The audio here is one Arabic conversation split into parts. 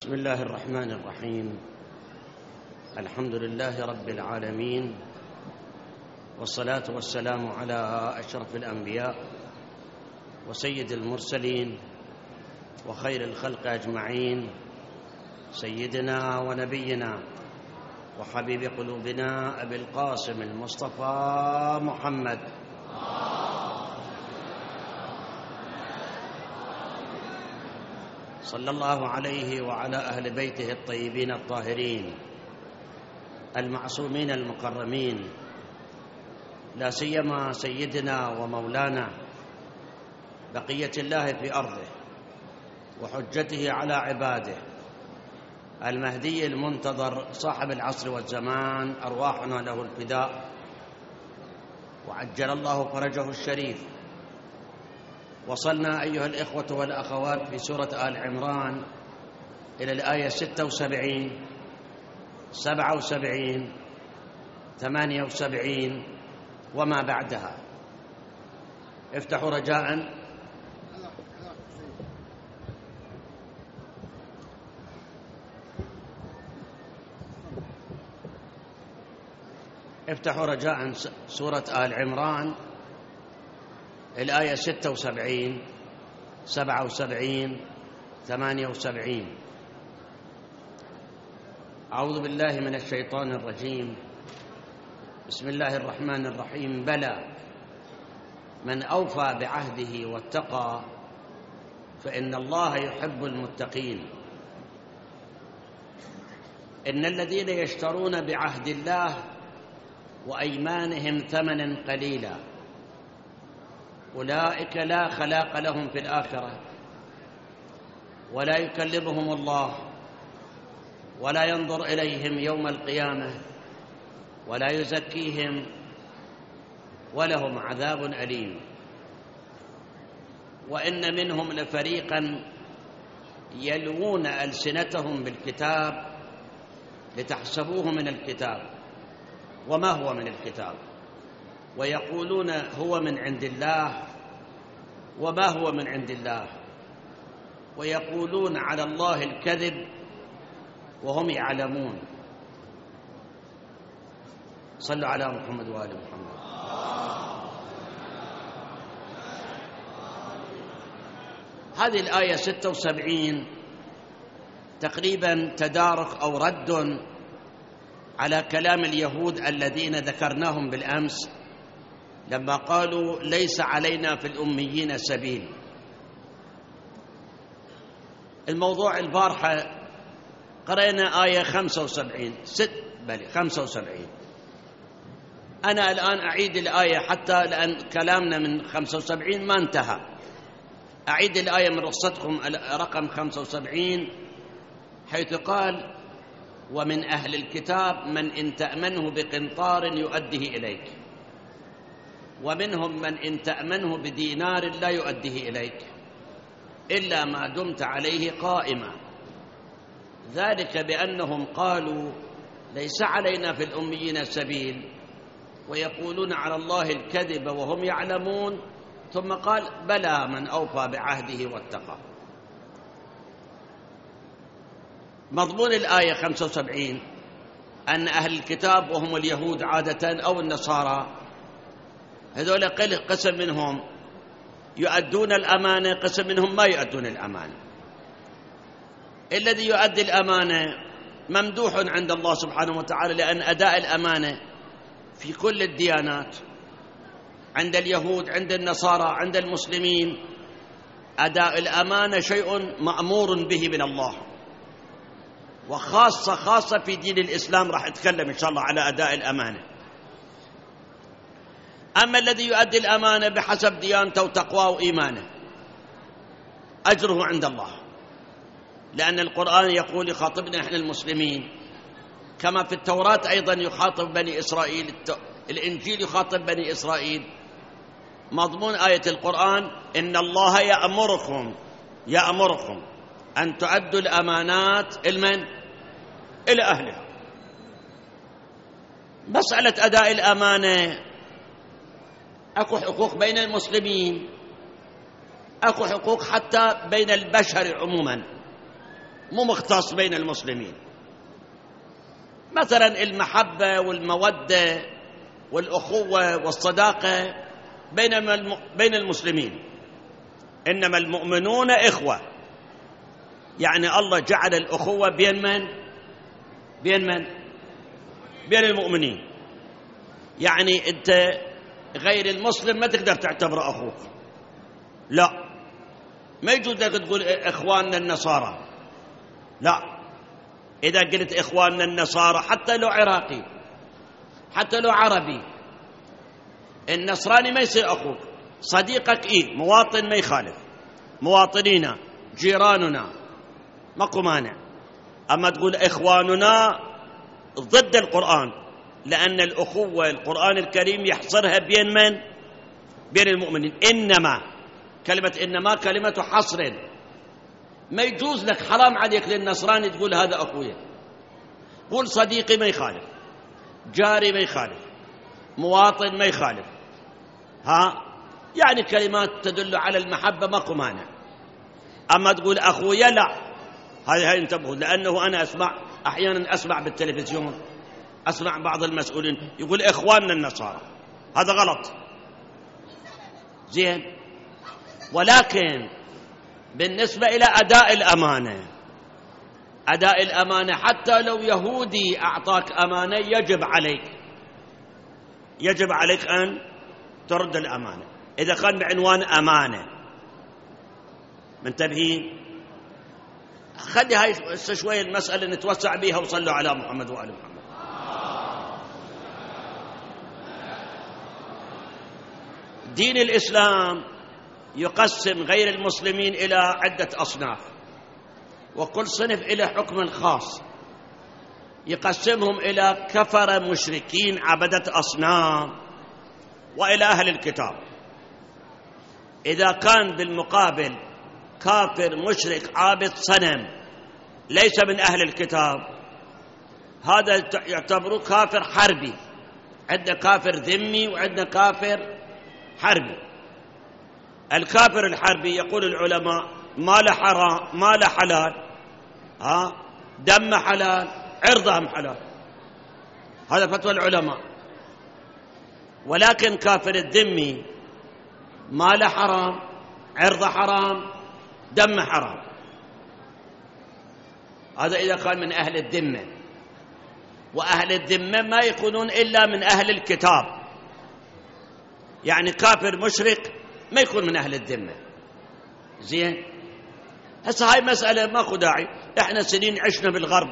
بسم الله الرحمن الرحيم. الحمد لله رب العالمين، والصلاة والسلام على أشرف الأنبياء وسيد المرسلين وخير الخلق أجمعين، سيدنا ونبينا وحبيب قلوبنا أبي القاسم المصطفى محمد صلى الله عليه وعلى أهل بيته الطيبين الطاهرين المعصومين المكرمين، لا سيما سيدنا ومولانا بقية الله في أرضه وحجته على عباده المهدي المنتظر صاحب العصر والزمان، أرواحنا له الفداء وعجل الله فرجه الشريف. وصلنا أيها الإخوة والأخوات في سورة آل عمران إلى الآية 76 77 78 وما بعدها. افتحوا رجاء. افتحوا رجاء سورة آل عمران الآية 76 77 78. أعوذ بالله من الشيطان الرجيم. بسم الله الرحمن الرحيم. بلى من أوفى بعهده واتقى فإن الله يحب المتقين. إن الذين يشترون بعهد الله وأيمانهم ثمنا قليلا أولئك لا خلاق لهم في الآخرة ولا يكلمهم الله ولا ينظر إليهم يوم القيامة ولا يزكيهم ولهم عذاب أليم. وإن منهم لفريقا يلوون ألسنتهم بالكتاب لتحسبوه من الكتاب وما هو من الكتاب ويقولون هو من عند الله وما هو من عند الله ويقولون على الله الكذب وهم يعلمون. صلوا على محمد وآل محمد. هذه الآية 76 تقريبا تدارك أو رد على كلام اليهود الذين ذكرناهم بالأمس لما قالوا ليس علينا في الأميين سبيل. الموضوع البارحة قرأنا آية 75. أنا الآن أعيد الآية حتى لأن كلامنا من 75 ما انتهى. أعيد الآية من رصتكم رقم 75 حيث قال ومن أهل الكتاب من إن تأمنه بقنطار يؤديه إليك ومنهم من إن تأمنه بدينار لا يؤديه إليك إلا ما دمت عليه قائما. ذلك بأنهم قالوا ليس علينا في الأميين سبيل ويقولون على الله الكذب وهم يعلمون. ثم قال بلى من أوفى بعهده واتقى. مضمون الآية 75 أن أهل الكتاب وهم اليهود عادة أو النصارى هذول قسم منهم يؤدون الأمانة، قسم منهم ما يؤدون الأمانة. الذي يؤدي الأمانة ممدوح عند الله سبحانه وتعالى، لأن أداء الأمانة في كل الديانات عند اليهود عند النصارى عند المسلمين أداء الأمانة شيء مأمور به من الله، وخاصة في دين الإسلام راح أتكلم إن شاء الله على أداء الأمانة. أما الذي يؤدي الأمانة بحسب ديانته وتقواه وإيمانه أجره عند الله، لأن القرآن يقول يخاطبنا إحنا المسلمين كما في التوراة أيضا يخاطب بني إسرائيل، الإنجيل يخاطب بني إسرائيل. مضمون آية القرآن إن الله يأمركم أن تؤدوا الأمانات إلى أهلها. مسألة أداء الأمانة أكو حقوق بين المسلمين، أكو حقوق حتى بين البشر عموما. مو مختص بين المسلمين. مثلا المحبة والمودة والأخوة والصداقة بين المسلمين، إنما المؤمنون إخوة. يعني الله جعل الأخوة بين من؟ بين المؤمنين. يعني أنت غير المسلم ما تقدر تعتبره أخوك، لا، ما يجوز لك تقول إخواننا النصارى، لا. إذا قلت إخواننا النصارى حتى لو عراقي حتى لو عربي، النصراني ما يصير أخوك. صديقك إيه، مواطن ما يخالف، مواطنينا جيراننا ماكو مانع. أما تقول إخواننا ضد القرآن، لأن الأخوة القرآن الكريم يحصرها بين من؟ بين المؤمنين. إنما كلمة إنما كلمة حصر، ما يجوز لك، حرام عليك للنصراني تقول هذا أخويا. قول صديقي ما يخالف، جاري ما يخالف، مواطن ما يخالف، يعني كلمات تدل على المحبة ماكو مانع. أما تقول أخويا لا، هاي انتبهوا، لأنه أنا أحيانا أسمع بالتلفزيون، أسمع بعض المسؤولين يقول إخواننا النصارى، هذا غلط. زين، ولكن بالنسبة إلى أداء الأمانة، أداء الأمانة حتى لو يهودي أعطاك أمانة يجب عليك أن ترد الأمانة إذا كان بعنوان أمانة. منتبهين؟ خلي هاي شوية المسألة نتوسع بيها، وصلوا على محمد وآل محمد. دين الإسلام يقسم غير المسلمين إلى عدة أصناف، وكل صنف إلى حكم خاص. يقسمهم إلى كفرة مشركين عبدة أصنام، وإلى أهل الكتاب. إذا كان بالمقابل كافر مشرك عابد صنم ليس من أهل الكتاب، هذا يعتبر كافر حربي. عندنا كافر ذمي وعندنا كافر حربي. الكافر الحربي يقول العلماء ما له حرام ما له حلال، دم حلال عرضهم حلال، هذا فتوى العلماء. ولكن كافر الذمي ما له حرام، عرضه حرام، دم حرام، هذا إذا كان من أهل الذمة. وأهل الذمة ما يكونون إلا من أهل الكتاب، يعني كافر مشرك ما يكون من أهل الذمة. زين، هسه هاي مسألة ماكو داعي. احنا سنين عشنا بالغرب،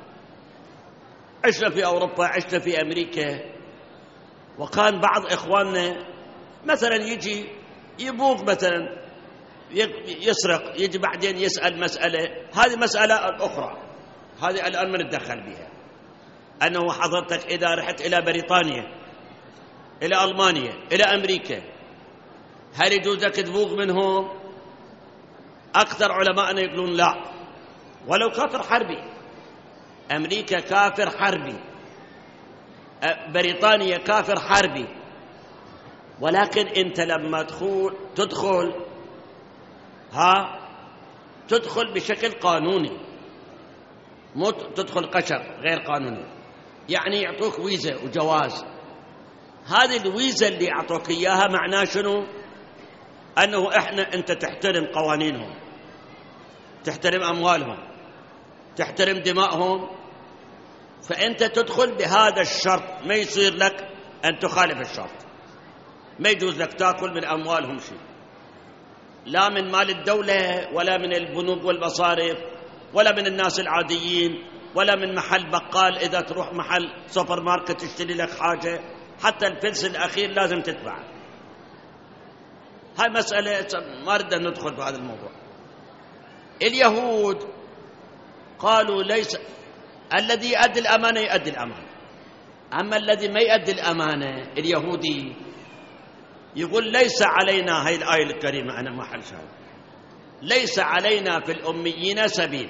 عشنا في أوروبا، عشنا في أمريكا، وكان بعض إخواننا مثلا يجي يبوق، مثلا يسرق، يجي بعدين يسأل مسألة، هذه مسألة أخرى، هذه الآن ما نتدخل بها. أنه حضرتك إذا رحت إلى بريطانيا، إلى ألمانيا، إلى أمريكا، هل يجوز لك تبوق منهم؟ أكثر علماءنا يقولون لا، ولو كافر حربي. أمريكا كافر حربي، بريطانيا كافر حربي. ولكن أنت لما تدخل بشكل قانوني، مو تدخل قشر غير قانوني. يعني يعطوك ويزا وجواز، هذه الويزا اللي يعطوك إياها معناه شنو؟ أنه أنت تحترم قوانينهم، تحترم أموالهم، تحترم دمائهم، فأنت تدخل بهذا الشرط. ما يصير لك أن تخالف الشرط، ما يجوز لك تأكل من أموالهم شيء، لا من مال الدولة ولا من البنوك والمصارف ولا من الناس العاديين ولا من محل بقال. إذا تروح محل سوبر ماركت تشتري لك حاجة، حتى الفلس الأخير لازم تدفع. هاي مسألة ما ردنا ندخل في هذا الموضوع. اليهود قالوا ليس الذي يؤدي الأمانة يؤدي الأمانة، أما الذي ما يؤدي الأمانة اليهودي يقول ليس علينا، هاي الآية الكريمة أنا ما حل شاهد، ليس علينا في الأميين سبيل.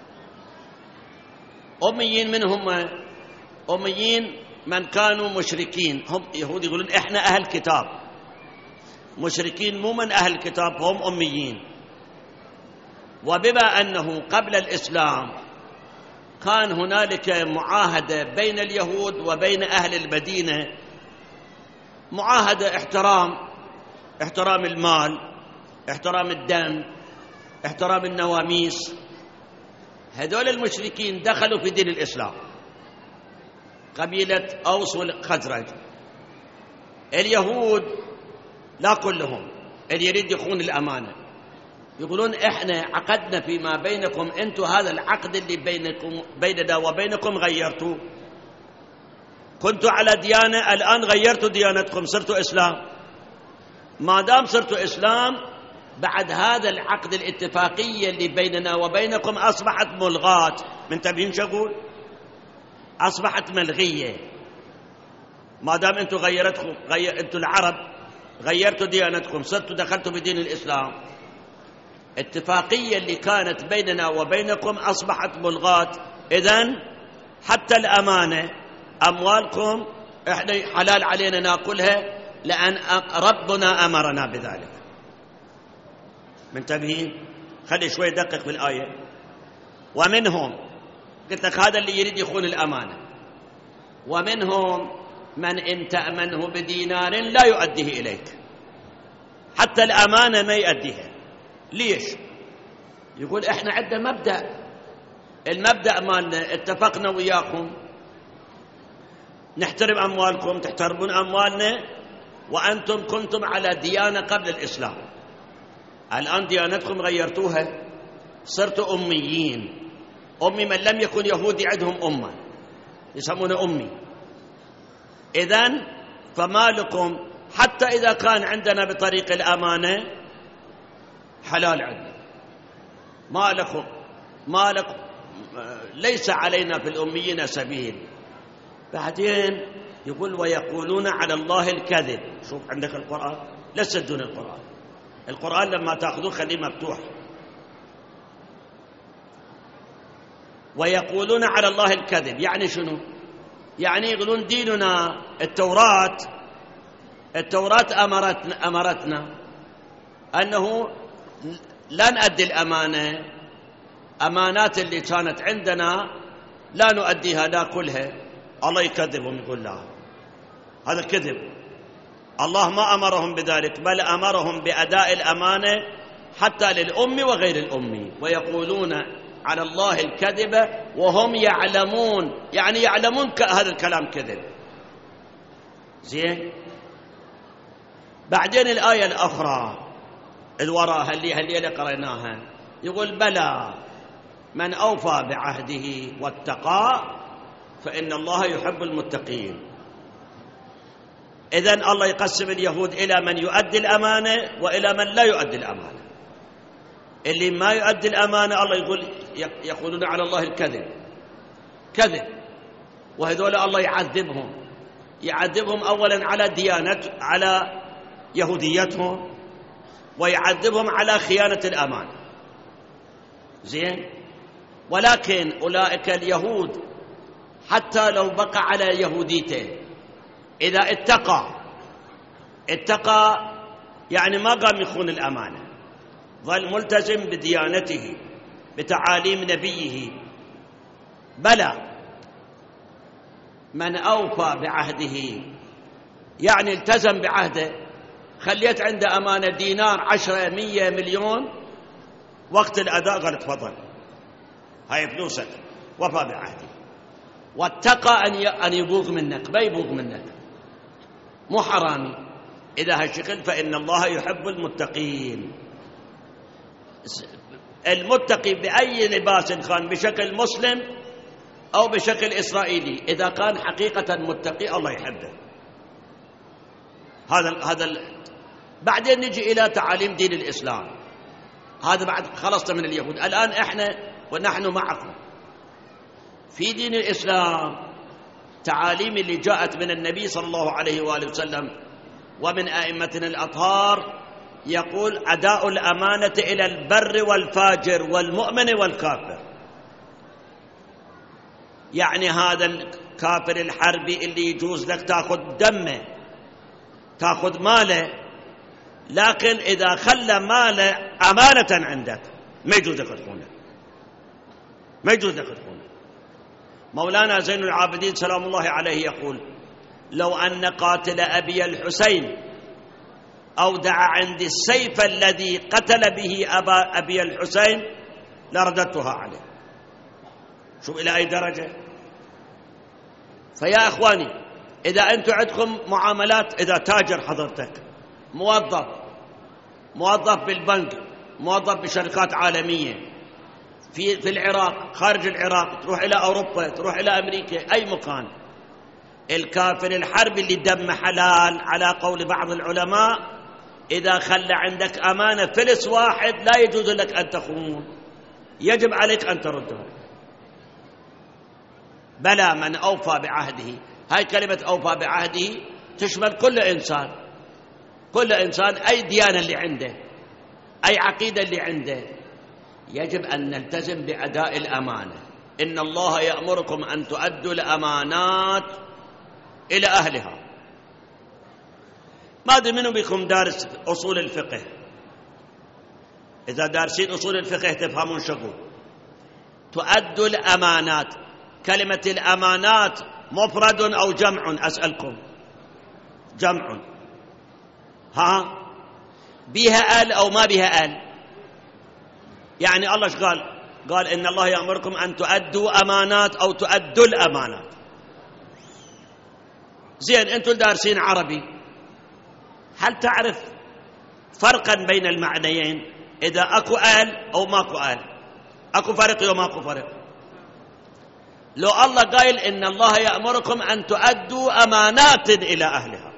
أميين من هم؟ أميين من كانوا مشركين، هم يهود يقولون إحنا أهل كتاب. مشركين مو من أهل الكتاب، هم أميين. وبما أنه قبل الإسلام كان هنالك معاهدة بين اليهود وبين أهل المدينة، معاهدة احترام المال، احترام الدم، احترام النواميس. هذول المشركين دخلوا في دين الإسلام، قبيلة أوس والخزرج. اليهود لا كلهم، اللي يريد يخون الأمانة يقولون إحنا عقدنا فيما بينكم، أنتم هذا العقد اللي بيننا وبينكم غيرتوه، كنتوا على ديانة الآن غيرتوا ديانتكم، صرتوا إسلام. ما دام صرتوا إسلام بعد هذا العقد الاتفاقية اللي بيننا وبينكم أصبحت ملغاة. من تبين شغول أصبحت ملغية. ما دام أنتم أنتم العرب غيرتوا ديانتكم، صرتوا دخلتوا بدين الإسلام، اتفاقية اللي كانت بيننا وبينكم أصبحت ملغاة. إذن حتى الأمانة، أموالكم إحنا حلال علينا نأكلها لأن ربنا أمرنا بذلك. منتبهين؟ خلي شوي دقق في الآية. ومنهم، قلت لك هذا اللي يريد يخون الأمانة. ومنهم من إن تأمنه بدينار لا يؤديه إليك، حتى الأمانة ما يؤديها. ليش؟ يقول إحنا عندنا مبدأ، المبدأ مالنا اتفقنا وياكم نحترم أموالكم، تحترمون أموالنا، وأنتم كنتم على ديانة قبل الإسلام، الآن ديانتكم غيرتوها، صرتوا أميين. أمي من لم يكن يهودي عندهم أمة يسمونه أمي. إذن فما لكم حتى إذا كان عندنا بطريق الأمانة حلال عندنا، ما لكم ليس علينا في الأميين سبيل. بعدين يقول ويقولون على الله الكذب. شوف عندك القرآن، لا تسدون القرآن لما تأخذوه خليه مفتوح. ويقولون على الله الكذب يعني شنو؟ يعني يقولون ديننا التوراة أمرتنا أنه لا نؤدي الأمانة، أمانات اللي كانت عندنا لا نؤديها، لا كلها. الله يكذبهم، يقول لا، هذا كذب. الله ما أمرهم بذلك، بل أمرهم بأداء الأمانة حتى للأم وغير الأم. ويقولون على الله الكذب وهم يعلمون، يعني يعلمون هذا الكلام كذب. زين. بعدين الآية الأخرى الوراء اللي قرأناها يقول بلى من أوفى بعهده واتقى فإن الله يحب المتقين. إذن الله يقسم اليهود إلى من يؤدي الأمانة وإلى من لا يؤدي الأمانة. اللي ما يؤدي الأمانة الله يقولون على الله كذب، وهذول الله يعذبهم أولا على يهوديتهم، ويعذبهم على خيانة الأمانة. زين. ولكن أولئك اليهود حتى لو بقى على يهوديته إذا اتقى يعني ما قام يخون الأمانة، ظل ملتزم بديانته بتعاليم نبيه. بلى من أوفى بعهده يعني التزم بعهده، خليت عنده أمانة دينار 10 100 مليون، وقت الأداء قال تفضل هاي فلوسك، وفى بعهده. واتقى أن يبوغ منك، ما يبوغ منك، مو حرامي. إذا هالشكل فإن الله يحب المتقين. المتقي بأي لباس كان، بشكل مسلم أو بشكل إسرائيلي، إذا كان حقيقة متقي الله يحبه. هذا بعدين نجي إلى تعاليم دين الإسلام. هذا بعد خلصنا من اليهود، الآن إحنا ونحن معكم في دين الإسلام. تعاليم اللي جاءت من النبي صلى الله عليه وآله وسلم ومن أئمتنا الأطهار، يقول أداء الأمانة إلى البر والفاجر والمؤمن والكافر. يعني هذا الكافر الحربي اللي يجوز لك تأخذ دمه، تأخذ ماله، لكن إذا خلى ماله أمانة عندك ما يجوز يقتلونه، ما يجوز يقتلونه. مولانا زين العابدين سلام الله عليه يقول: لو أن قاتل أبي الحسين أودع عندي السيف الذي قتل به أبي الحسين لرددتها عليه. شوف إلى أي درجة. فيا إخواني، إذا أنتم عندكم معاملات، إذا تاجر حضرتك، موظف بالبنك، موظف بشركات عالمية في العراق، خارج العراق، تروح إلى أوروبا، تروح إلى أمريكا، أي مكان، الكافر الحرب اللي دم حلال على قول بعض العلماء، إذا خلى عندك أمانة فلس واحد لا يجوز لك أن تخون، يجب عليك أن تردها. بلى من أوفى بعهده، هاي كلمة أوفى بعهده تشمل كل إنسان أي ديانة اللي عنده، أي عقيدة اللي عنده، يجب أن نلتزم بأداء الأمانة. إن الله يأمركم أن تؤدوا الأمانات إلى أهلها. ما أدري منو بكم دارس أصول الفقه، إذا دارسين أصول الفقه تفهمون شغل تؤدوا الأمانات. كلمة الأمانات مفرد أو جمع؟ أسألكم. جمع. ها بها أل أو ما بها أل؟ يعني الله قال إن الله يأمركم أن تؤدوا أمانات أو تؤدوا الأمانات. زين، أنتم دارسين عربي، هل تعرف فرقا بين المعنيين؟ إذا أكو آل أو ماكو آل، أكو فرق أو ماكو فرق؟ لو الله قايل إن الله يأمركم أن تؤدوا أمانات إلى أهلها،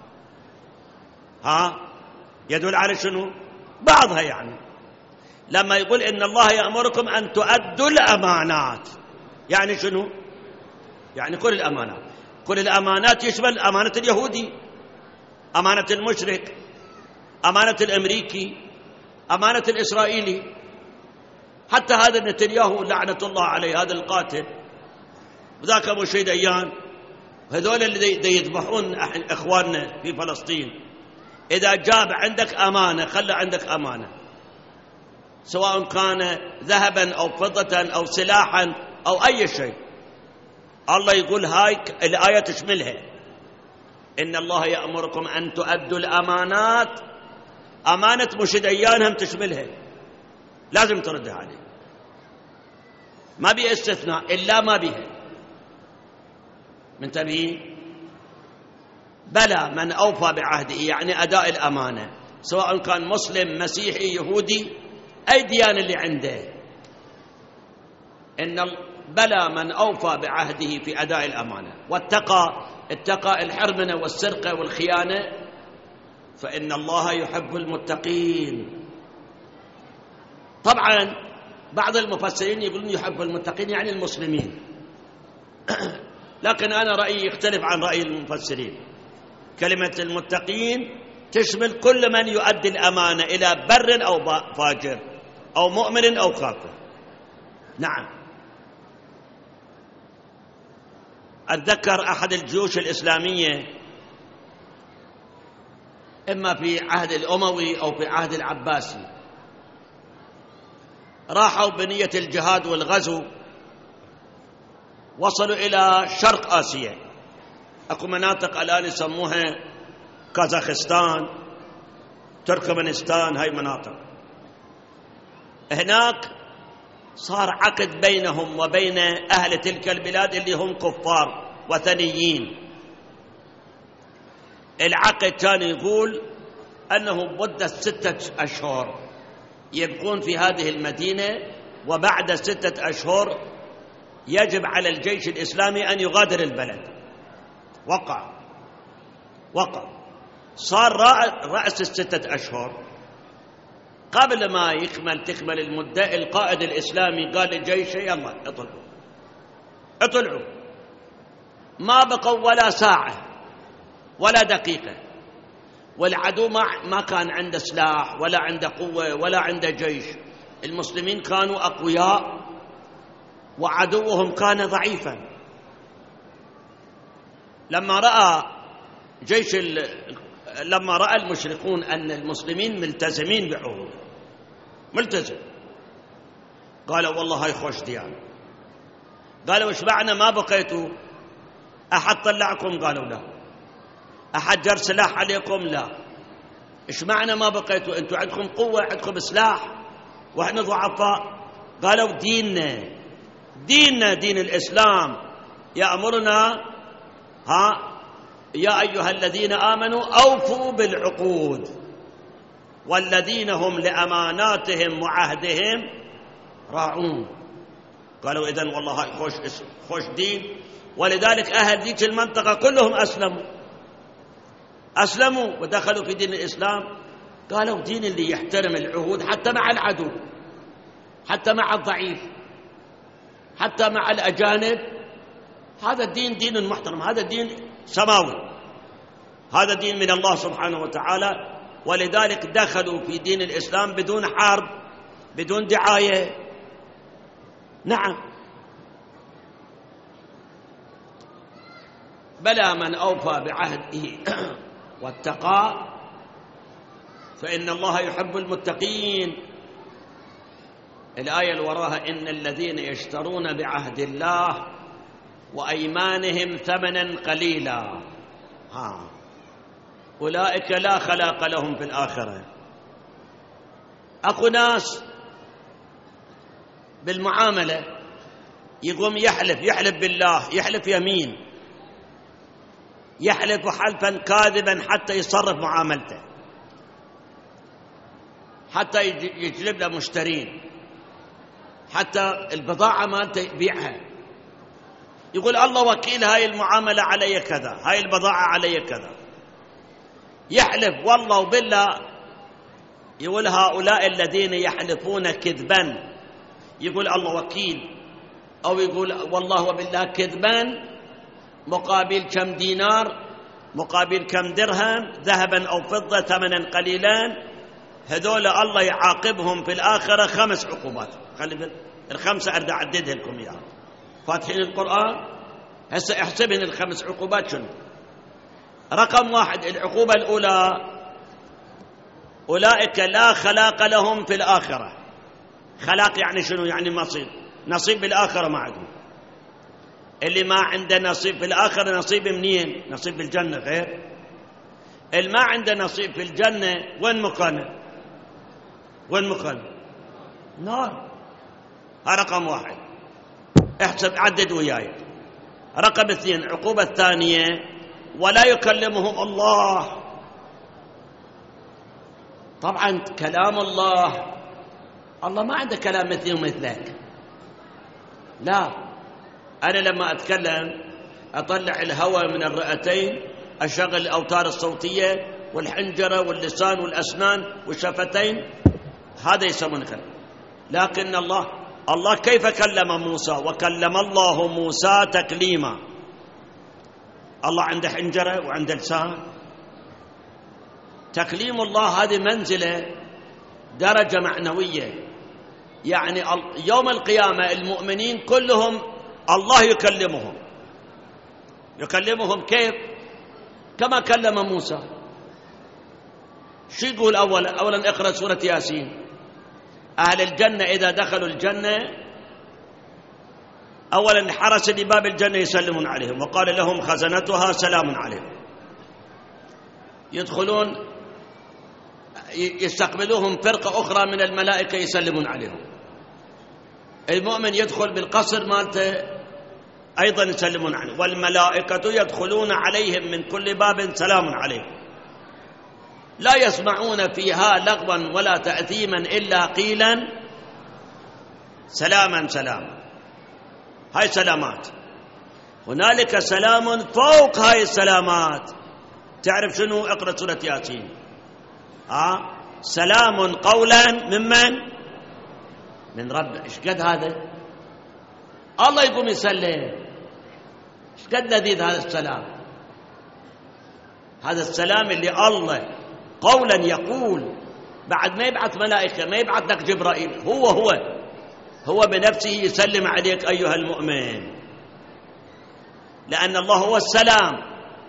يدل على شنو؟ بعضها. يعني لما يقول إن الله يأمركم أن تؤدوا الأمانات، يعني شنو؟ يعني كل الأمانات. كل الأمانات يشمل أمانة اليهودي، أمانة المشرك، أمانة الأمريكي، أمانة الإسرائيلي، حتى هذا نتنياهو لعنة الله عليه، هذا القاتل، وذاك أبو شيد أيان، هذول اللي يذبحون إخواننا في فلسطين. إذا جاب عندك أمانة، خلى عندك أمانة، سواء كان ذهبا أو فضة أو سلاحا أو أي شيء، الله يقول هاي الآية تشملها. إن الله يأمركم أن تؤدوا الأمانات، أمانة مشيد أيان هم تشملها، لازم تردها عليه، ما بي استثناء إلا ما بها. منتبهين؟ بلى من أوفى بعهده، يعني أداء الأمانة، سواء كان مسلم، مسيحي، يهودي، أي ديانة اللي عنده. إن بلى من أوفى بعهده في أداء الأمانة اتقى الحرمنة والسرقة والخيانة، فإن الله يحب المتقين. طبعا بعض المفسرين يقولون يحب المتقين يعني المسلمين، لكن أنا رأيي يختلف عن رأي المفسرين. كلمة المتقين تشمل كل من يؤدي الأمانة إلى بر أو فاجر، أو مؤمن أو كافر. نعم. أتذكر أحد الجيوش الإسلامية، إما في عهد الأموي أو في عهد العباسي، راحوا بنية الجهاد والغزو، وصلوا إلى شرق آسيا، أكو مناطق الآن يسموها كازاخستان، تركمانستان، هاي مناطق. هناك صار عقد بينهم وبين أهل تلك البلاد اللي هم كفار وثنيين. العقد كان يقول أنه مدة 6 أشهر يبقون في هذه المدينة، وبعد 6 أشهر يجب على الجيش الإسلامي أن يغادر البلد. وقع صار رأس 6 أشهر، قبل ما تكمل المدة، القائد الإسلامي قال للجيش يلا اطلعوا. ما بقوا ولا ساعة ولا دقيقة، والعدو ما كان عنده سلاح ولا عنده قوة ولا عنده جيش. المسلمين كانوا أقوياء وعدوهم كان ضعيفا. لما رأى المشركون أن المسلمين ملتزمين بعهود، قالوا والله هاي خوش ديانة. قالوا إيش معنى ما بقيتوا؟ أحد طلعكم؟ قالوا لا. أحد جر سلاح عليكم؟ لا. إيش معنى ما بقيتوا؟ أنتوا عندكم قوة، عندكم سلاح، وإحنا ضعفاء. قالوا ديننا دين الإسلام يأمرنا يا أيها الذين آمنوا أوفوا بالعقود والذين هم لأماناتهم وعهدهم راعون. قالوا إذن والله هاي خوش دين. ولذلك أهل ذيك المنطقة كلهم أسلموا ودخلوا في دين الإسلام. قالوا دين اللي يحترم العهود حتى مع العدو، حتى مع الضعيف، حتى مع الأجانب. هذا الدين دين محترم، هذا دين سماوي، هذا دين من الله سبحانه وتعالى. ولذلك دخلوا في دين الإسلام بدون حرب، بدون دعاية. نعم، بلى من أوفى بعهده واتقى فإن الله يحب المتقين. الآية اللي وراها إن الذين يشترون بعهد الله وأيمانهم ثمنا قليلا أولئك لا خلاق لهم في الآخرة. أكو ناس بالمعاملة يقوم يحلف بالله، يحلف يمين، يحلف حلفا كاذبا حتى يصرف معاملته، حتى يجلب له مشترين، حتى البضاعة مالته يبيعها. يقول الله وكيل، هاي المعاملة علي كذا، هاي البضاعة علي كذا. يحلف والله وبالله. يقول هؤلاء الذين يحلفون كذبا، يقول الله وكيل، أو يقول والله وبالله كذبا مقابل كم دينار، مقابل كم درهم ذهبا أو فضة ثمنا قليلا. هذول الله يعاقبهم في الآخرة 5 عقوبات. خلي ال5 أرد أعددها لكم إياها. فاتحين القرآن هسه احسبن ال5 عقوبات شنو. رقم 1 العقوبة الأولى أولئك لا خلاق لهم في الآخرة. خلاق يعني شنو؟ يعني نصيب بالآخرة ما عندهم. اللي ما عنده نصيب في الآخرة نصيب منين؟ نصيب في الجنة غير. اللي ما عنده نصيب في الجنة وين مكانه؟ نار. هذا رقم 1. احسب عدد وياي. رقم 2 العقوبة الثانية ولا يكلمهم الله. طبعا كلام الله ما عنده كلام مثلي ومثلك. لا، أنا لما أتكلم أطلع الهواء من الرئتين، أشغل الأوتار الصوتية والحنجرة واللسان والأسنان والشفتين، هذا يسمونه كلام. لكن الله كيف كلم موسى؟ وكلم الله موسى تكليما. الله عنده حنجرة وعنده لسان. تكليم الله هذه منزلة، درجة معنوية. يعني يوم القيامة المؤمنين كلهم الله يكلمهم كيف؟ كما كلم موسى. شو يقول أولا اقرأ سورة ياسين. أهل الجنة إذا دخلوا الجنة أولا حرس لباب الجنة يسلمون عليهم وقال لهم خزنتها سلام عليكم. يدخلون يستقبلوهم فرقة أخرى من الملائكة يسلمون عليهم. المؤمن يدخل بالقصر مالته أيضا يسلمون عليه. والملائكة يدخلون عليهم من كل باب سلام عليكم لا يسمعون فيها لغوا ولا تأثيما إلا قيلا سلاما سلاما. هاي سلامات. هنالك سلام فوق هاي السلامات. تعرف شنو؟ اقرأ سورة ياسين. سلام قولا من رب. ايش قد هذا؟ الله يقوم يسلم. ايش قد لذيذ هذا السلام. هذا السلام اللي الله قولا يقول، بعد ما يبعث ملائكة، ما يبعث لك جبرائيل، هو بنفسه يسلم عليك أيها المؤمن. لأن الله هو السلام،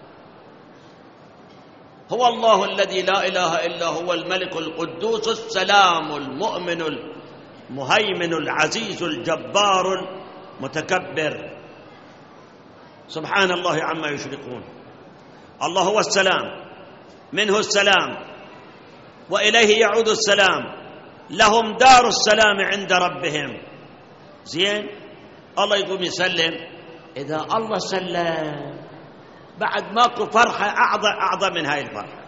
هو الله الذي لا إله إلا هو الملك القدوس السلام المؤمن مهيمن العزيز الجبار المتكبر، سبحان الله عما يشركون. الله هو السلام، منه السلام وإليه يعود السلام، لهم دار السلام عند ربهم. زين، الله يقوم يسلم. إذا الله سلم بعد ماكو فرحة أعظم من هاي الفرحة.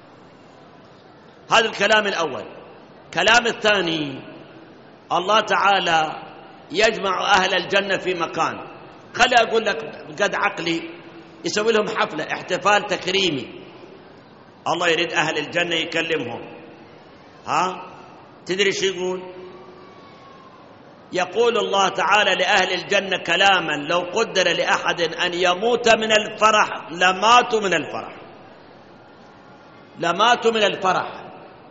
هذا الكلام الأول. كلام الثاني، الله تعالى يجمع أهل الجنة في مكان، خلي أقول لك قد عقلي، يسوي لهم حفلة احتفال تكريمي. الله يريد أهل الجنة يكلمهم. تدري شو يقول؟ يقول الله تعالى لأهل الجنة كلاما لو قدر لأحد أن يموت من الفرح لماتوا من الفرح، لماتوا من الفرح.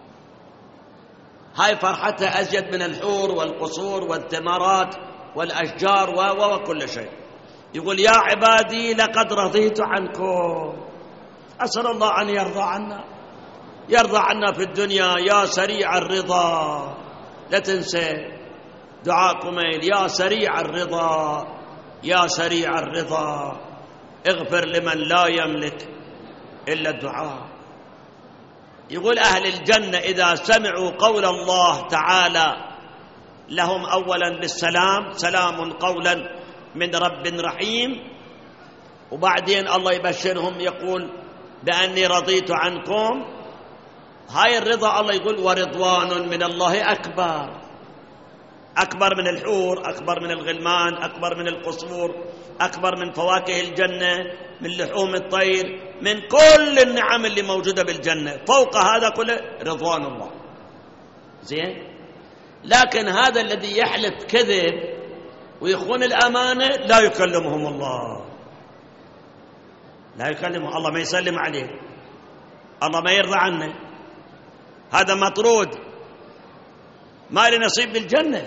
هاي فرحتها أزيد من الحور والقصور والثمرات والأشجار وكل شيء. يقول يا عبادي لقد رضيت عنكم. أسأل الله أن يرضى عنا، يرضى عنا في الدنيا. يا سريع الرضا، لا تنسى دعاءكم يا سريع الرضا، يا سريع الرضا، اغفر لمن لا يملك إلا الدعاء. يقول أهل الجنة إذا سمعوا قول الله تعالى لهم أولا بالسلام، سلام قولا من رب رحيم، وبعدين الله يبشرهم يقول بأني رضيت عنكم. هاي الرضا الله يقول ورضوان من الله أكبر، أكبر من الحور، أكبر من الغلمان، أكبر من القصور، أكبر من فواكه الجنة، من لحوم الطير، من كل النعم اللي موجودة بالجنة. فوق هذا كله رضوان الله. زين، لكن هذا الذي يحلف كذب ويخون الأمانة لا يكلمهم الله، لا يكلمه الله، ما يسلم عليه، الله ما يرضى عنه، هذا مطرود، ما له نصيب بالجنة.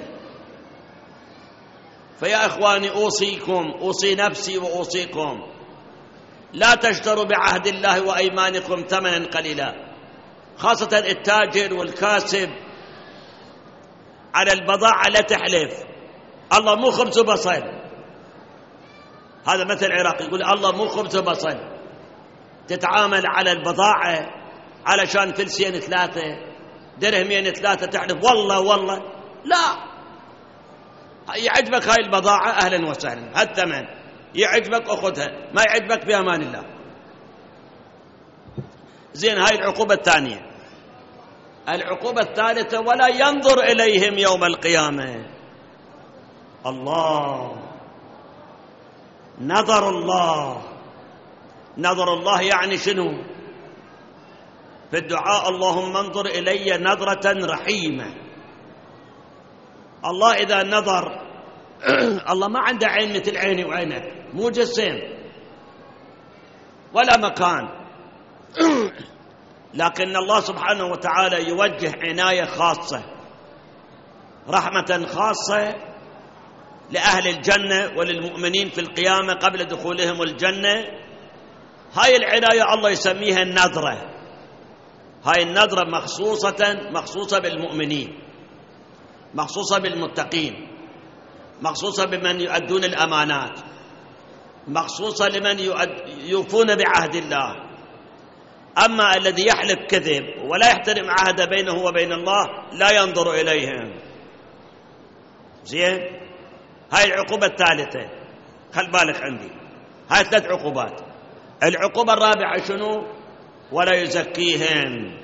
فيا إخواني أوصيكم، أوصي نفسي وأوصيكم، لا تشتروا بعهد الله وأيمانكم ثمنا قليلا، خاصة التاجر والكاسب على البضاعة لا تحلف. الله مو خبز وبصل، هذا مثل عراقي يقول الله مو خبز وبصل. تتعامل على البضاعة علشان فلسين 3 درهمين 3 تحلف والله والله، لا. يعجبك هاي البضاعة أهلا وسهلا، هالثمن يعجبك أخذها، ما يعجبك بأمان الله. زين، هاي العقوبة الثانية. العقوبة الثالثة ولا ينظر إليهم يوم القيامة. الله، نظر الله، نظر الله يعني شنو؟ في الدعاء اللهم انظر إلي نظرة رحيمة. الله إذا نظر، الله ما عنده عين مثل عيني وعينك، مو جسم ولا مكان، لكن الله سبحانه وتعالى يوجه عناية خاصة، رحمة خاصة لأهل الجنة وللمؤمنين في القيامة قبل دخولهم الجنة. هاي العناية الله يسميها النظرة. هاي النظرة مخصوصة بالمؤمنين، مخصوصة بالمتقين، مخصوصة بمن يؤدون الأمانات، مخصوصة لمن يوفون بعهد الله. أما الذي يحلف كذب ولا يحترم عهد بينه وبين الله لا ينظر إليهم. زين، هاي العقوبة الثالثة، خل بالك عندي، هاي 3 عقوبات. العقوبة الرابعة شنو؟ ولا يزكيهم.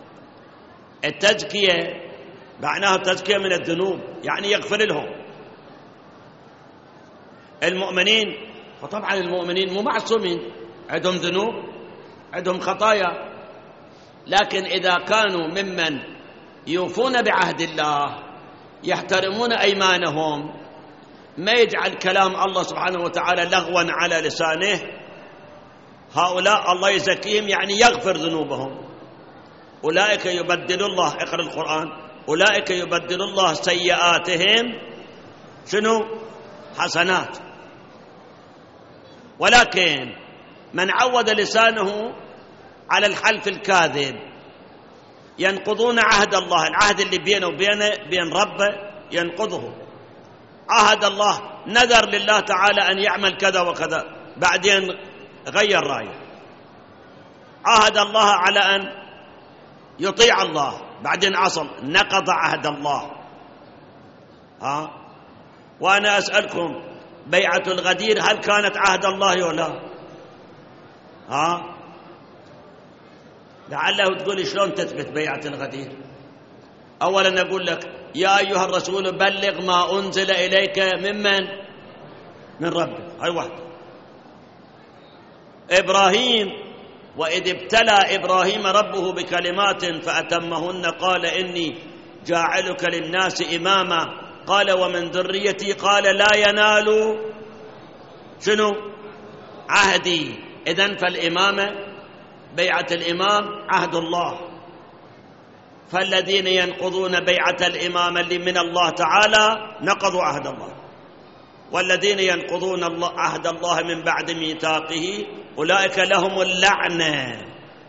التزكية معناها تزكية من الذنوب، يعني يغفر لهم. المؤمنين، وطبعا المؤمنين مو معصومين، عندهم ذنوب، عندهم خطايا، لكن إذا كانوا ممن يوفون بعهد الله، يحترمون أيمانهم، ما يجعل كلام الله سبحانه وتعالى لغوا على لسانه، هؤلاء الله يزكيهم يعني يغفر ذنوبهم. أولئك يبدل الله، اقرأ القرآن، أولئك يبدل الله سيئاتهم شنو؟ حسنات. ولكن من عود لسانه على الحلف الكاذب ينقضون عهد الله، العهد اللي بينه وبين ربه ينقضه. عهد الله، نذر لله تعالى أن يعمل كذا وكذا، بعدين غير رأيه. عهد الله على أن يطيع الله، بعدين عصم، نقض عهد الله. وأنا أسألكم، بيعة الغدير هل كانت عهد الله ولا؟ لعله تقول شلون تثبت بيعة الغدير؟ أولا أقول لك يا أيها الرسول بلغ ما أنزل إليك من ربك، هاي واحدة. إبراهيم، وإذ ابتلى إبراهيم ربه بكلمات فأتمهن قال إني جاعلك للناس إماما قال ومن ذريتي قال لا ينال شنو؟ عهدي. إذن فالإمامة، بيعة الإمام عهد الله، فالذين ينقضون بيعة الإمام اللي من الله تعالى نقضوا عهد الله، والذين ينقضون عهد الله من بعد ميثاقه أولئك لهم اللعنة،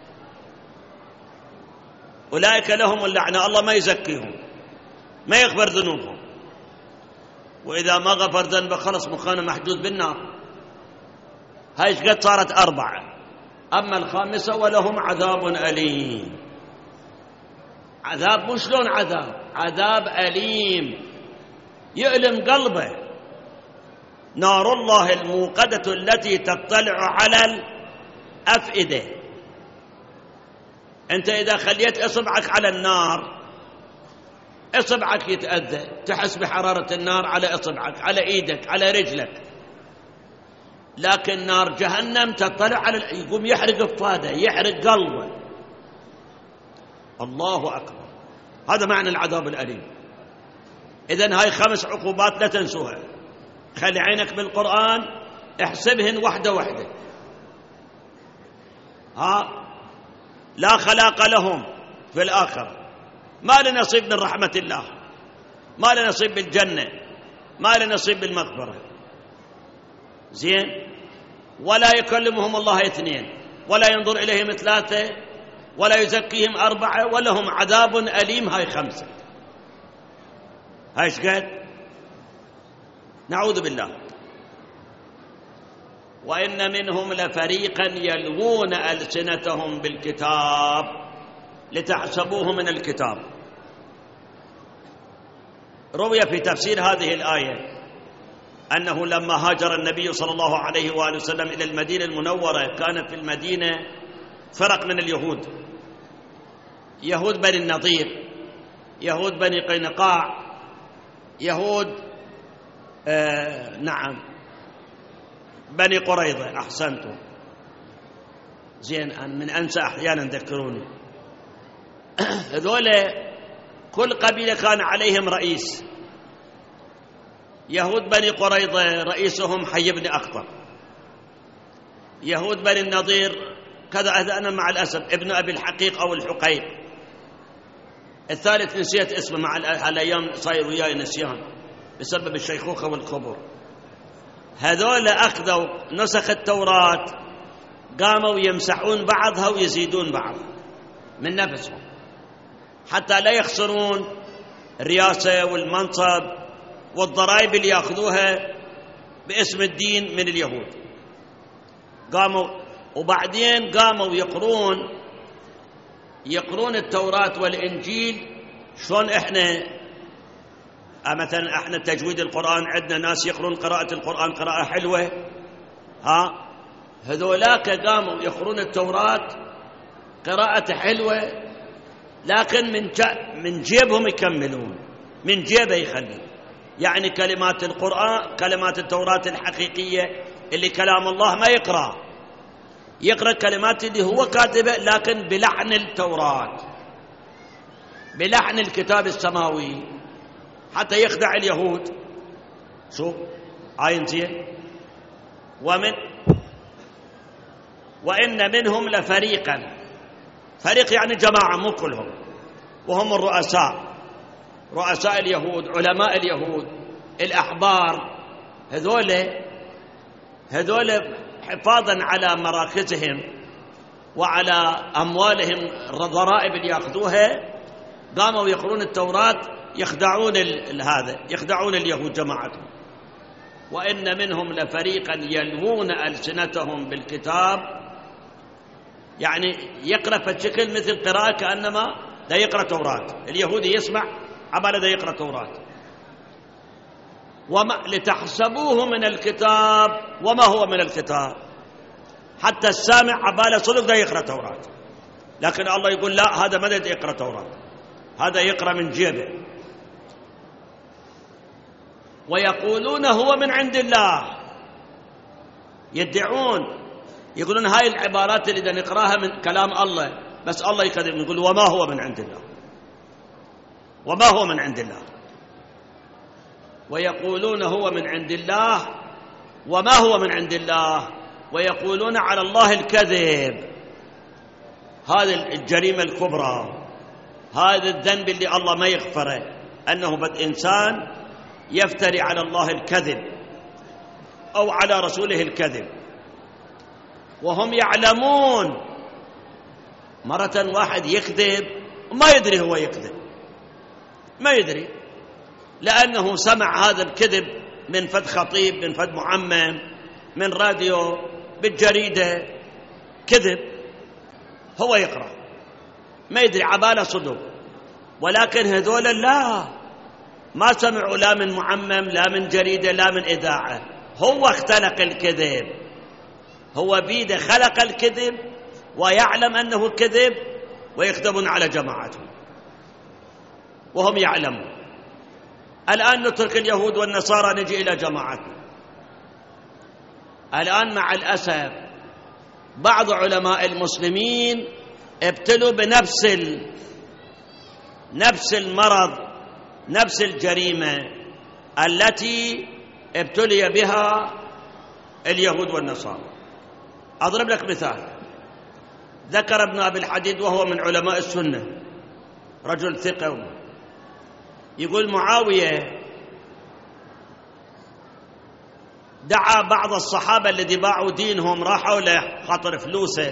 أولئك لهم اللعنة. الله ما يزكيهم، ما يغفر ذنوبهم، وإذا ما غفر ذنبه خلص مكانه محدود بالنار. هاي قد صارت 4. أما الخامسة ولهم عذاب أليم. عذاب مش شلون عذاب أليم يؤلم قلبه. نار الله الموقدة التي تطلع على الأفئدة. أنت إذا خليت إصبعك على النار إصبعك يتأذى، تحس بحرارة النار على إصبعك، على إيدك، على رجلك. لكن نار جهنم تطلع على يقوم يحرق أفاده، يحرق قلبه. الله أكبر. هذا معنى العذاب الأليم. إذن هاي 5 عقوبات لا تنسوها. خلي عينك بالقرآن، احسبهن واحدة واحدة. لا خلاق لهم في الآخرة، ما لنصيب من رحمة الله، ما لنصيب بالجنة، ما لنصيب بالمغفرة. زين. ولا يكلمهم الله 2، ولا ينظر إليهم 3، ولا يزكيهم 4، ولهم عذاب أليم. هاي 5. هاي ايش قد؟ نعوذ بالله. وإن منهم لفريقا يلوون ألسنتهم بالكتاب لتحسبوه من الكتاب. روي في تفسير هذه الآية أنه لما هاجر النبي صلى الله عليه وآله وسلم إلى المدينة المنورة كانت في المدينة فرق من اليهود، يهود بني النضير، يهود بني قينقاع، يهود بني قريظة. أحسنتم. زين، من أنسى أحيانا ذكروني. هذول كل قبيلة كان عليهم رئيس. يهود بني قريظة رئيسهم حي بن أخطر، يهود بني النضير كذا. أنا مع الأسف ابن أبي الحقيق أو الحقيق، الثالث نسيت اسمه، مع الأيام صاير وياي نسيان بسبب الشيخوخة والكبر. هذول أخذوا نسخ التوراة، قاموا يمسحون بعضها ويزيدون بعض من نفسهم حتى لا يخسرون الرئاسة والمنصب والضرائب اللي يأخذوها باسم الدين من اليهود. قاموا وبعدين قاموا يقرون التوراة والإنجيل. شلون مثلا احنا تجويد القرآن عندنا ناس يقرون قراءة القرآن قراءة حلوة، هذولاك قاموا يقرون التوراة قراءة حلوة، لكن من جيبهم يكملون، من جيبه يخلي. يعني كلمات القرآن، كلمات التوراة الحقيقية اللي كلام الله ما يقرأ كلمات اللي هو كاتبه، لكن بلحن التوراة، بلحن الكتاب السماوي، حتى يخدع اليهود. شوف عين زين. وإن منهم لفريقا، فريق يعني جماعة مو كلهم، وهم الرؤساء، رؤساء اليهود، علماء اليهود، الأحبار. هذول حفاظا على مراكزهم وعلى أموالهم، الضرائب اللي يأخذوها، قاموا يقرون التوراة يخدعون اليهود جماعتهم. وإن منهم لفريقا يلوون ألسنتهم بالكتاب، يعني يقرأ فالشكل مثل قراءة كأنما لا يقرأ توراة. اليهودي يسمع عبالة لا يقرأ توراة. لتحسبوه من الكتاب وما هو من الكتاب. حتى السامع عبالة صدق لا يقرأ توراة، لكن الله يقول لا، هذا ما يقرأ توراة، هذا يقرأ من جيبه. ويقولون هو من عند الله، يدعون يقولون هاي العبارات اللي نقراها من كلام الله، بس الله يكذب يقول وما هو من عند الله، وما هو من عند الله. ويقولون هو من عند الله وما هو من عند الله، ويقولون على الله الكذب. هذه الجريمة الكبرى، هذا الذنب اللي الله ما يغفره، أنه إنسان يفتري على الله الكذب أو على رسوله الكذب وهم يعلمون. مرة واحد يكذب وما يدري هو يكذب، ما يدري، لأنه سمع هذا الكذب من فد خطيب، من فد معمم، من راديو، بالجريدة، كذب، هو يقرأ ما يدري عبالة صدق. ولكن هذول لا، ما سمعوا لا من معمم لا من جريدة لا من إذاعة، هو اختلق الكذب، هو بيده خلق الكذب ويعلم أنه كذب، ويكذبون على جماعتهم وهم يعلمون. الآن نترك اليهود والنصارى نجي إلى جماعتنا. الآن مع الأسف بعض علماء المسلمين ابتلوا بنفس المرض، نفس الجريمة التي ابتلي بها اليهود والنصارى. أضرب لك مثال. ذكر ابن أبي الحديد وهو من علماء السنة، رجل ثقة، يقول معاوية دعا بعض الصحابة الذي باعوا دينهم، راحوا له خاطر فلوسه،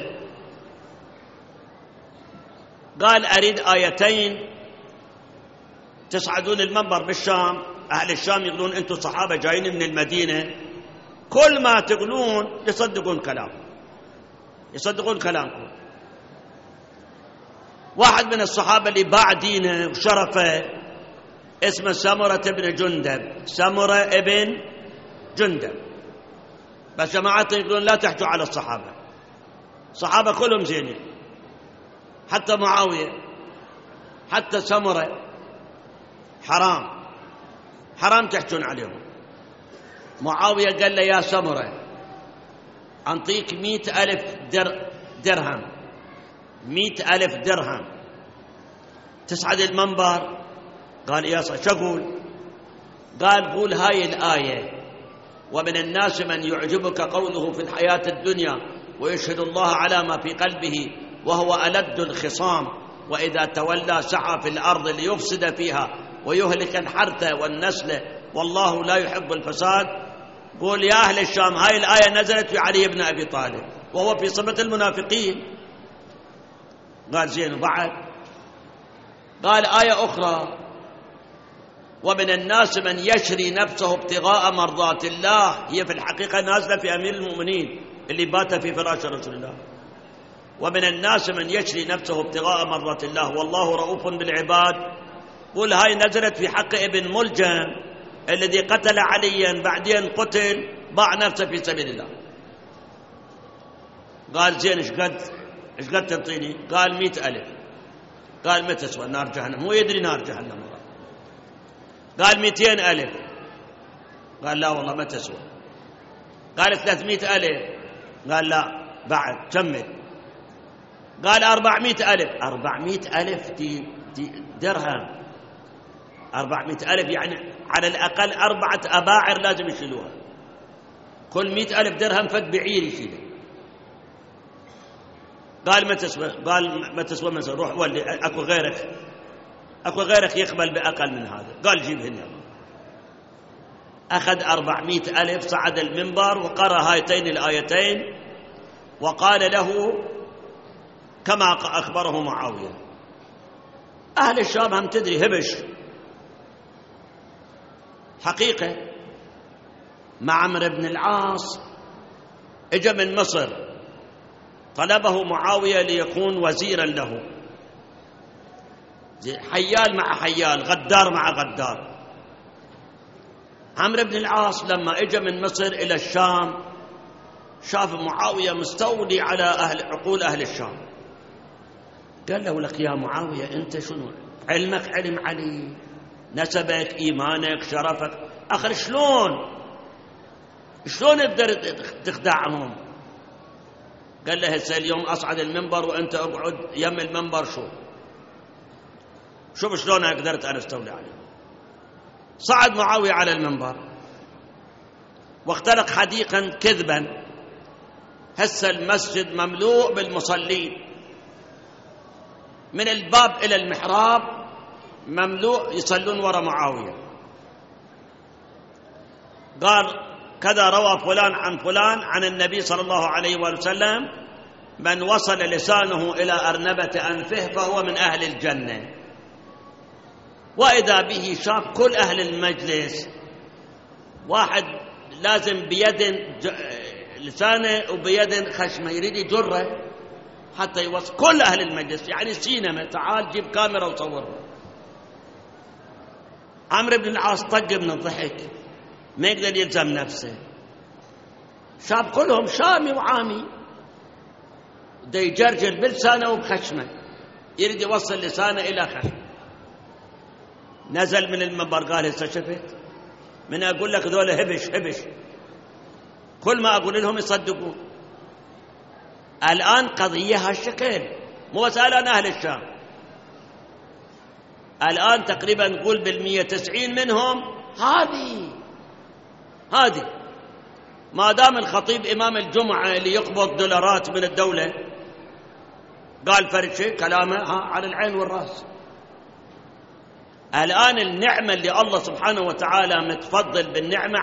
قال أريد آيتين تصعدون المنبر بالشام. أهل الشام يقولون أنتم صحابة جايين من المدينة، كل ما تقولون يصدقون كلامكم. واحد من الصحابة اللي باع دينه وشرفه اسمه سمرة بن جندب، بس جماعتهم يقولون لا تحجوا على الصحابة كلهم زينين، حتى معاوية، حتى سمرة، حرام تحجون عليهم. معاوية قال له يا سمرة أنطيك 100,000 درهم، 100,000 درهم تصعد المنبر. قال يا شو أقول؟ قال قول هاي الآية: ومن الناس من يعجبك قوله في الحياة الدنيا ويشهد الله على ما في قلبه وهو ألد الخصام، وإذا تولى سعى في الأرض ليفسد فيها ويهلك الحرث والنسل والله لا يحب الفساد. قول يا أهل الشام هاي الآية نزلت في علي بن أبي طالب وهو في صفة المنافقين. قال زين، وبعد قال آية أخرى: ومن الناس من يشري نفسه ابتغاء مرضات الله، هي في الحقيقة نازلة في أمير المؤمنين اللي بات في فراش رسول الله. ومن الناس من يشري نفسه ابتغاء مرضات الله والله رؤوف بالعباد. قل هاي نزلت في حق ابن ملجم الذي قتل عليا، بعدين قتل، باع نفسه في سبيل الله. قال زين ايش قد تنطيني؟ قال 100,000. قال ما تسوى نار جهنم، هو يدري نار جهنم. قال 200,000. قال لا والله ما تسوى. قال 300,000. قال لا بعد كمل. قال 400,000. 400,000 درهم، 400,000 يعني على الأقل 4 أباعر لازم يشيلوها، كل 100,000 درهم فد بعير يشيله. قال ما تسوى. قال ما تسوى من روح ولي، أكو غيرك يقبل بأقل من هذا. قال جيبهن يلا. أخذ 400,000، صعد المنبر وقرأ هاتين الآيتين وقال له كما أخبره معاوية. أهل الشام هم تدري هبش، حقيقة مع عمرو بن العاص اجى من مصر، طلبه معاوية ليكون وزيرا له، حيال مع حيال، غدار مع غدار. عمرو بن العاص لما اجى من مصر إلى الشام شاف معاوية مستولي على عقول أهل الشام، قال له: لك يا معاوية أنت شنو علمك؟ علم علي، نسبك، إيمانك، شرفك، آخر شلون تقدر تخدعهم؟ قال له: هسه اليوم أصعد المنبر وأنت أقعد يم المنبر، شوف شلون قدرت أنا أستولي عليه. صعد معاوية على المنبر واختلق حديقا كذبا، هسه المسجد مملوء بالمصلين، من الباب إلى المحراب مملوء يصلون وراء معاوية. قال: كذا روى فلان عن فلان عن النبي صلى الله عليه وسلم: من وصل لسانه إلى أرنبة أنفه فهو من أهل الجنة. وإذا به شاف كل أهل المجلس، واحد لازم بيد لسانه وبيد خشمه يريد يجره حتى يوصل كل أهل المجلس، يعني سينما، تعال جيب كاميرا وصوره. عمرو بن العاص طق من الضحك، ما يقدر يلزم نفسه، شاب كلهم شامي وعامي، دا يجرجر بلسانه وبخشمه، يريد يوصل لسانه إلى خشمه. نزل من المنبر قال: هسه شفت من أقول لك ذولا هبش، كل ما أقول لهم يصدقون. الآن قضية هالشكل، مو مسألة عن أهل الشام، الآن تقريبا نقول 90% منهم هذه ما دام الخطيب إمام الجمعة اللي يقبض دولارات من الدولة قال فرد شيء كلامه على العين والرأس. الآن النعمة اللي الله سبحانه وتعالى متفضل بالنعمة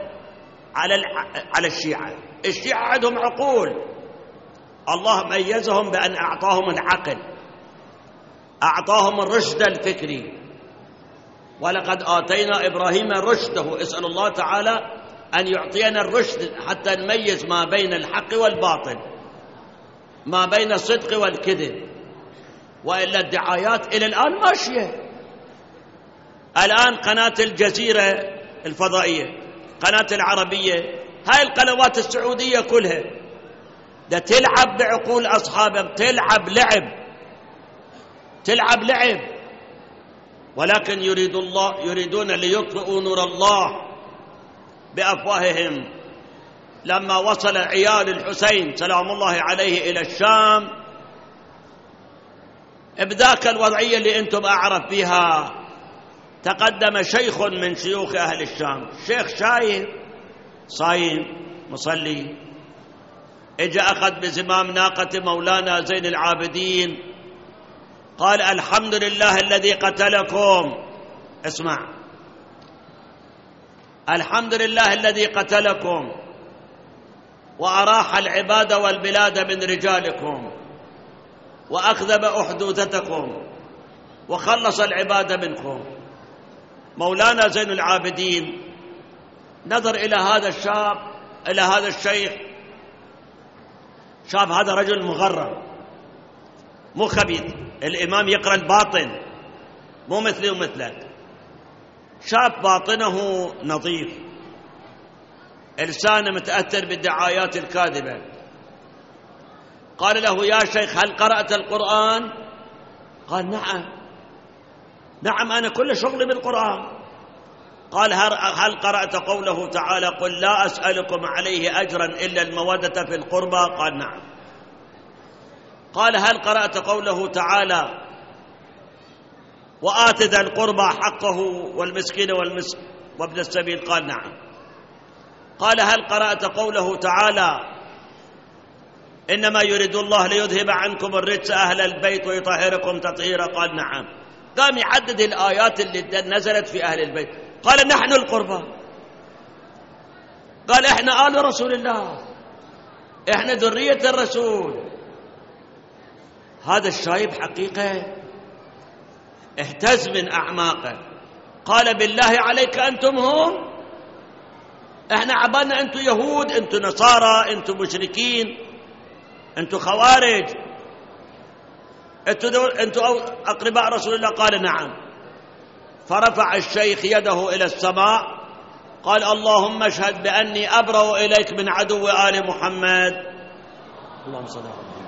على الشيعة عندهم عقول، الله ميزهم بأن أعطاهم العقل، أعطاهم الرشد الفكري. ولقد آتينا إبراهيم رشده، اسأل الله تعالى أن يعطينا الرشد حتى نميز ما بين الحق والباطل، ما بين الصدق والكذب، وإلا الدعايات إلى الآن ماشية. الآن قناة الجزيرة الفضائية، قناة العربية، هاي القنوات السعودية كلها ده تلعب بعقول أصحابها، تلعب لعب، ولكن يريدون ليطفئوا نور الله بأفواههم. لما وصل عيال الحسين سلام الله عليه إلى الشام بذاك الوضعية اللي أنتم أعرف بها، تقدم شيخ من شيوخ أهل الشام، شيخ شايب صايم مصلي، اجى أخذ بزمام ناقة مولانا زين العابدين، قال: الحمد لله الذي قتلكم، اسمع، الحمد لله الذي قتلكم وأراح العباد والبلاد من رجالكم وأخذب أحدوثتكم وخلص العباد منكم. مولانا زين العابدين نظر إلى هذا الشاب، إلى هذا الشيخ، شاف هذا رجل مغرم مو خبيث، الإمام يقرأ الباطن مو مثلي ومثلك، شاف باطنه نظيف، لسانه متأثر بالدعايات الكاذبة. قال له: يا شيخ هل قرأت القرآن؟ قال: نعم أنا كل شغلي بالقرآن. قال: هل قرأت قوله تعالى: قل لا أسألكم عليه أجرا إلا المودة في القربى؟ قال: نعم. قال: هل قرأت قوله تعالى: وآت ذا القربى حقه والمسكين وابن السبيل؟ قال: نعم. قال: هل قرأت قوله تعالى: إنما يريد الله ليذهب عنكم الرجس أهل البيت ويطهركم تطهيرا؟ قال: نعم. قام يعدد الآيات اللي نزلت في أهل البيت. قال: نحن القربى. قال: إحنا آل رسول الله، إحنا ذرية الرسول. هذا الشايب حقيقة اهتز من أعماقه، قال بالله عليك أنتم هم؟ احنا عبالنا أنتم يهود، أنتم نصارى، أنتم مشركين، أنتم خوارج، أنتم أقرباء رسول الله. قال نعم. فرفع الشيخ يده إلى السماء قال اللهم اشهد بأني أبرأ إليك من عدو آل محمد. اللهم صل على محمد.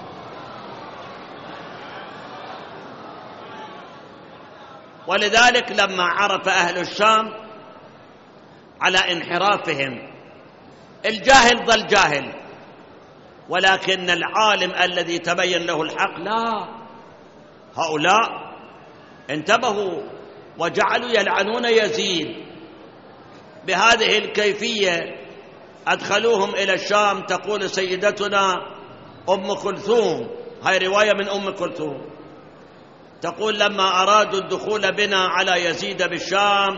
ولذلك لما عرف أهل الشام على انحرافهم، الجاهل ظل جاهل، ولكن العالم الذي تبين له الحق لا، هؤلاء انتبهوا وجعلوا يلعنون يزيد بهذه الكيفية. أدخلوهم إلى الشام. تقول سيدتنا أم كلثوم، هاي رواية من أم كلثوم، تقول لما أرادوا الدخول بنا على يزيد بالشام،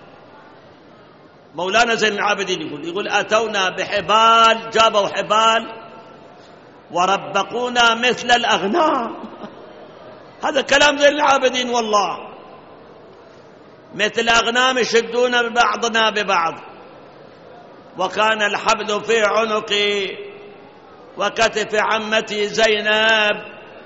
مولانا زين العابدين يقول أتونا بحبال، جابوا حبال وربقونا مثل الأغنام. هذا كلام زين العابدين والله. مثل أغنام يشدون ببعضنا ببعض، وكان الحبل في عنقي وكتف عمتي زينب،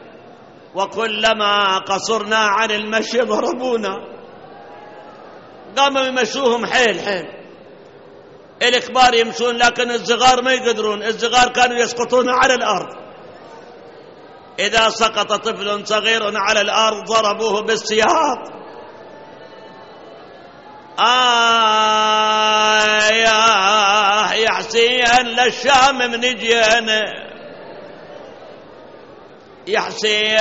وكلما قصرنا عن المشي ضربونا. قاموا يمشوهم حيل حيل، الكبار يمشون لكن الصغار ما يقدرون. الصغار كانوا يسقطون على الأرض، إذا سقط طفل صغير على الأرض ضربوه بالسياط. يا حسين للشام من جينا، يا حسين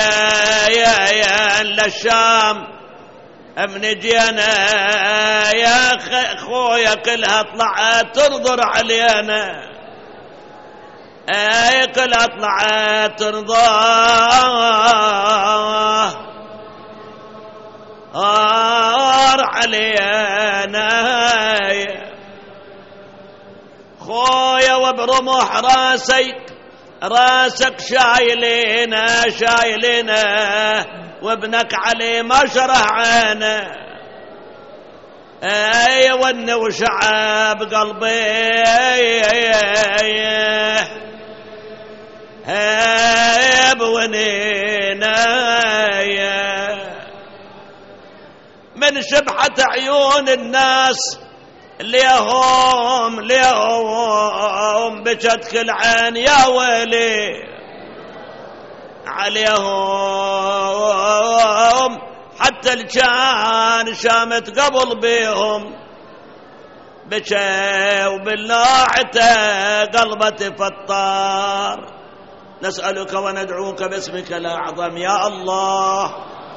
للشام من جينا، يا خويا كلها طلعت تنظر علينا، كلها طلعت تنظر علينا خويا، وبرمح راسك شايلينا وابنك علي ما شرح عينه. ون وشعب قلبي بونينا من شبحة عيون الناس، ليهم بجد كل عين يا ويلي عليهم، حتى الجان شامت قبل بيهم بكى وباللاعته قلبة فطار. نسألك وندعوك باسمك الأعظم يا الله،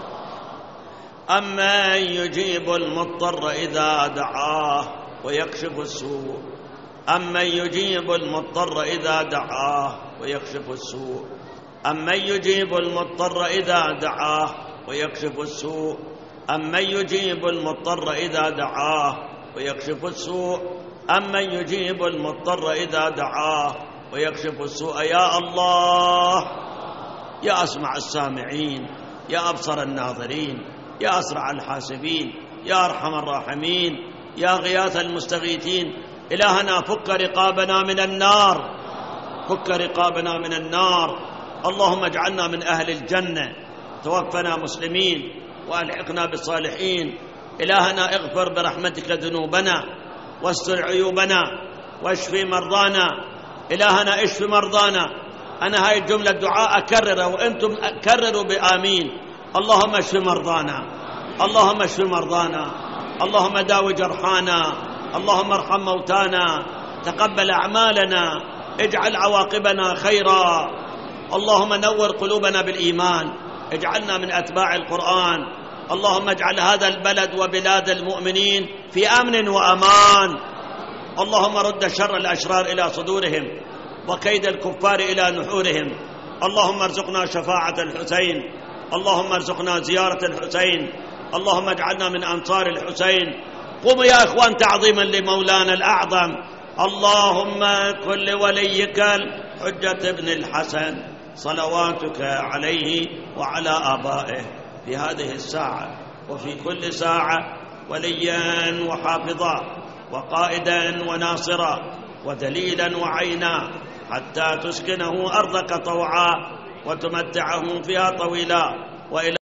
أمن يجيب المضطر إذا دعاه ويكشف السوء، أمن يجيب المضطر إذا دعاه ويكشف السوء، أمن يجيب المضطر إذا دعاه ويكشف السوء، أمن يجيب المضطر إذا دعاه ويكشف السوء، أمن يجيب المضطر إذا دعاه ويكشف السوء. يا الله، يا أسمع السامعين، يا أبصر الناظرين، يا أسرع الحاسبين، يا أرحم الراحمين، يا غياث المستغيثين. إلهنا فك رقابنا من النار، فك رقابنا من النار. اللهم اجعلنا من أهل الجنة، توفنا مسلمين وألحقنا بالصالحين. إلهنا اغفر برحمتك ذنوبنا واستر عيوبنا واشفي مرضانا. إلهنا اشف مرضانا. أنا هاي الجملة الدعاء أكررها وأنتم كرروا بآمين. اللهم اشف مرضانا، اللهم اشف مرضانا، اللهم داوي جرحانا، اللهم ارحم موتانا، تقبل أعمالنا، اجعل عواقبنا خيرا. اللهم نور قلوبنا بالإيمان، اجعلنا من أتباع القرآن. اللهم اجعل هذا البلد وبلاد المؤمنين في أمن وأمان. اللهم رد شر الأشرار إلى صدورهم وكيد الكفار إلى نحورهم. اللهم ارزقنا شفاعة الحسين، اللهم ارزقنا زيارة الحسين، اللهم اجعلنا من أنصار الحسين. قوموا يا إخوان تعظيما لمولانا الأعظم. اللهم كن لوليك الحجة ابن الحسن صلواتك عليه وعلى آبائه في هذه الساعة وفي كل ساعة، وليا وحافظا وقائدا وناصرا ودليلا وعينا، حتى تسكنه أرضك طوعا وتمتعه فيها طويلا. وإلى